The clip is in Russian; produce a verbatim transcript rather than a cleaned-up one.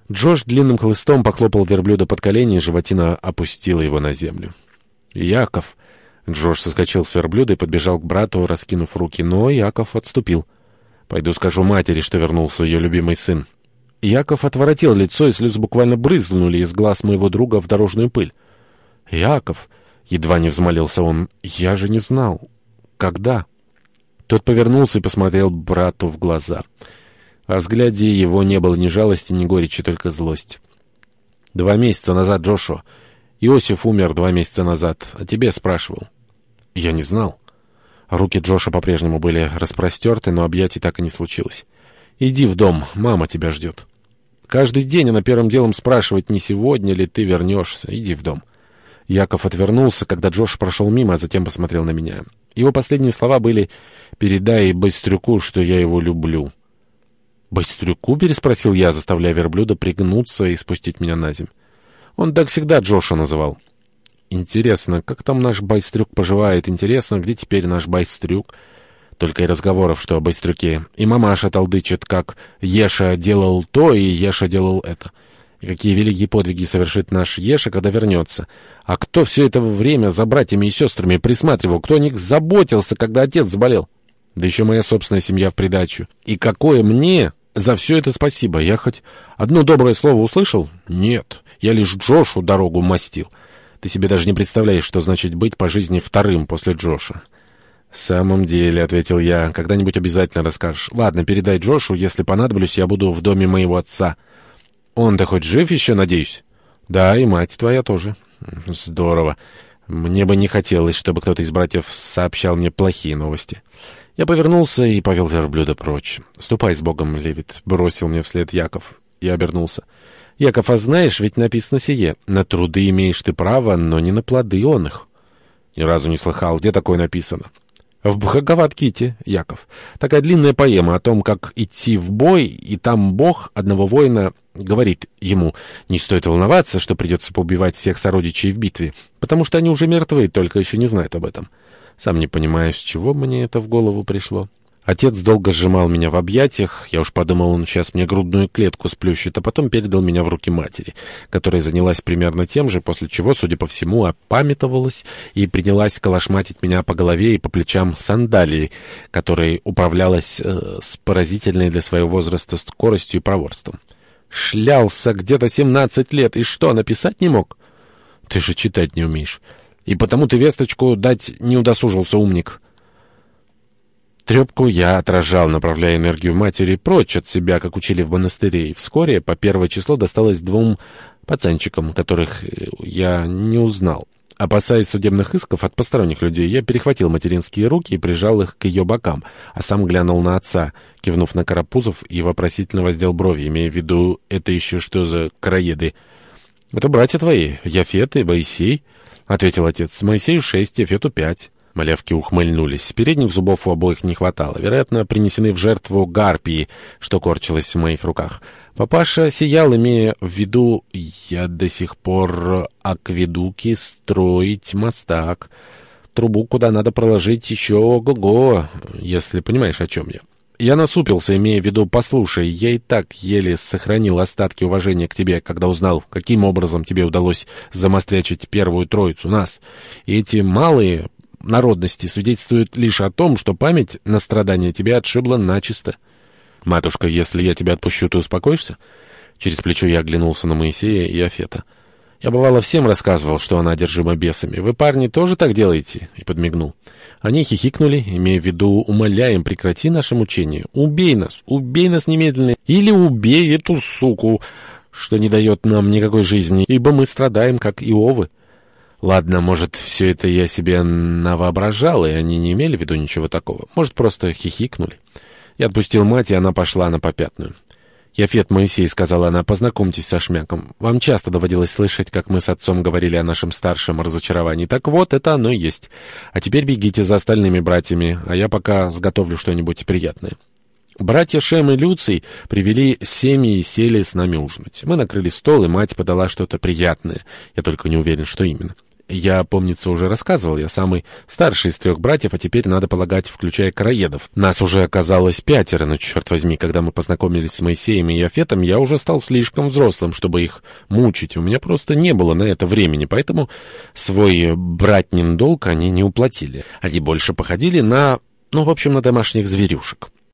Джош длинным хлыстом похлопал верблюда под колени, и животина опустила его на землю. «Яков!» Джош соскочил с верблюда и подбежал к брату, раскинув руки, но Яков отступил. «Пойду скажу матери, что вернулся ее любимый сын». Яков отворотил лицо, и слезы буквально брызнули из глаз моего друга в дорожную пыль. «Яков!» — едва не взмолился он. «Я же не знал. Когда?» Тот повернулся и посмотрел брату в глаза. Во взгляде его не было ни жалости, ни горечи, только злость. «Два месяца назад, Джошуа. Иосиф умер два месяца назад. О тебе спрашивал». «Я не знал». Руки Джоша по-прежнему были распростерты, но объятий так и не случилось. «Иди в дом, мама тебя ждет». Каждый день она первым делом спрашивает, не сегодня ли ты вернешься. Иди в дом. Яков отвернулся, когда Джош прошел мимо, а затем посмотрел на меня. Его последние слова были: «Передай Быстрюку, что я его люблю». «Быстрюку?» — переспросил я, заставляя верблюда пригнуться и спустить меня на землю. Он так всегда Джоша называл. «Интересно, как там наш Байстрюк поживает? Интересно, где теперь наш Байстрюк?» Только и разговоров, что о Байстрюке. И мамаша толдычит, как Еша делал то, и Еша делал это. И какие великие подвиги совершит наш Еша, когда вернется. А кто все это время за братьями и сестрами присматривал? Кто о них заботился, когда отец заболел? Да еще моя собственная семья в придачу. И какое мне за все это спасибо? Я хоть одно доброе слово услышал? Нет, я лишь Джошу дорогу мастил. Ты себе даже не представляешь, что значит быть по жизни вторым после Джоша. «В самом деле», — ответил я, — «когда-нибудь обязательно расскажешь. Ладно, передай Джошу, если понадоблюсь, я буду в доме моего отца». «Он-то хоть жив еще, надеюсь?» «Да, и мать твоя тоже». «Здорово. Мне бы не хотелось, чтобы кто-то из братьев сообщал мне плохие новости». Я повернулся и повел верблюда прочь. «Ступай с Богом, Левит», — бросил мне вслед Яков. Я обернулся. «Яков, а знаешь, ведь написано сие: на труды имеешь ты право, но не на плоды он их». «Ни разу не слыхал. Где такое написано?» «В Бхагавад-гите, Яков. Такая длинная поэма о том, как идти в бой, и там Бог одного воина говорит ему: не стоит волноваться, что придется поубивать всех сородичей в битве, потому что они уже мертвы, только еще не знают об этом. Сам не понимаю, с чего мне это в голову пришло». Отец долго сжимал меня в объятиях. Я уж подумал, он сейчас мне грудную клетку сплющит, а потом передал меня в руки матери, которая занялась примерно тем же, после чего, судя по всему, опамятовалась и принялась калашматить меня по голове и по плечам сандалией, которой управлялась э, с поразительной для своего возраста скоростью и проворством. «Шлялся где-то семнадцать лет, и что, написать не мог?» «Ты же читать не умеешь. И потому ты весточку дать не удосужился, умник». Трепку я отражал, направляя энергию матери прочь от себя, как учили в монастыре, и вскоре по первое число досталось двум пацанчикам, которых я не узнал. Опасаясь судебных исков от посторонних людей, я перехватил материнские руки и прижал их к ее бокам, а сам глянул на отца, кивнув на Карапузов, и вопросительно воздел брови, имея в виду: «Это еще что за караеды?» «Это братья твои, Яфет и Моисей», — ответил отец. «Моисею шесть, Яфету пять». Малявки ухмыльнулись. Передних зубов у обоих не хватало. Вероятно, принесены в жертву гарпии, что корчилось в моих руках. Папаша сиял, имея в виду: «Я до сих пор акведуки строить мастак. Трубу, куда надо проложить, еще ого-го, если понимаешь, о чем я». Я насупился, имея в виду: «Послушай, я и так еле сохранил остатки уважения к тебе, когда узнал, каким образом тебе удалось замострячить первую троицу нас. И эти малые народности свидетельствуют лишь о том, что память на страдания тебя отшибла начисто. Матушка, если я тебя отпущу, ты успокоишься?» Через плечо я оглянулся на Моисея и Афета. «Я, бывало, всем рассказывал, что она одержима бесами. Вы, парни, тоже так делаете?» И подмигнул. Они хихикнули, имея в виду: «Умоляем, прекрати наше мучение. Убей нас, убей нас немедленно. Или убей эту суку, что не дает нам никакой жизни, ибо мы страдаем, как Иовы». Ладно, может, все это я себе навоображал, и они не имели в виду ничего такого. Может, просто хихикнули. Я отпустил мать, и она пошла на попятную. «Яфет, Моисей», — сказала она, — «познакомьтесь со Шмяком. Вам часто доводилось слышать, как мы с отцом говорили о нашем старшем разочаровании. Так вот, это оно и есть. А теперь бегите за остальными братьями, а я пока сготовлю что-нибудь приятное». Братья Шем и Люций привели семьи и сели с нами ужинать. Мы накрыли стол, и мать подала что-то приятное. Я только не уверен, что именно. Я, помнится, уже рассказывал, я самый старший из трех братьев, а теперь, надо полагать, включая Караедов. Нас уже оказалось пятеро, но, черт возьми, когда мы познакомились с Моисеем и Яфетом, я уже стал слишком взрослым, чтобы их мучить. У меня просто не было на это времени, поэтому свой братнин долг они не уплатили. Они больше походили на, ну, в общем, на домашних зверюшек.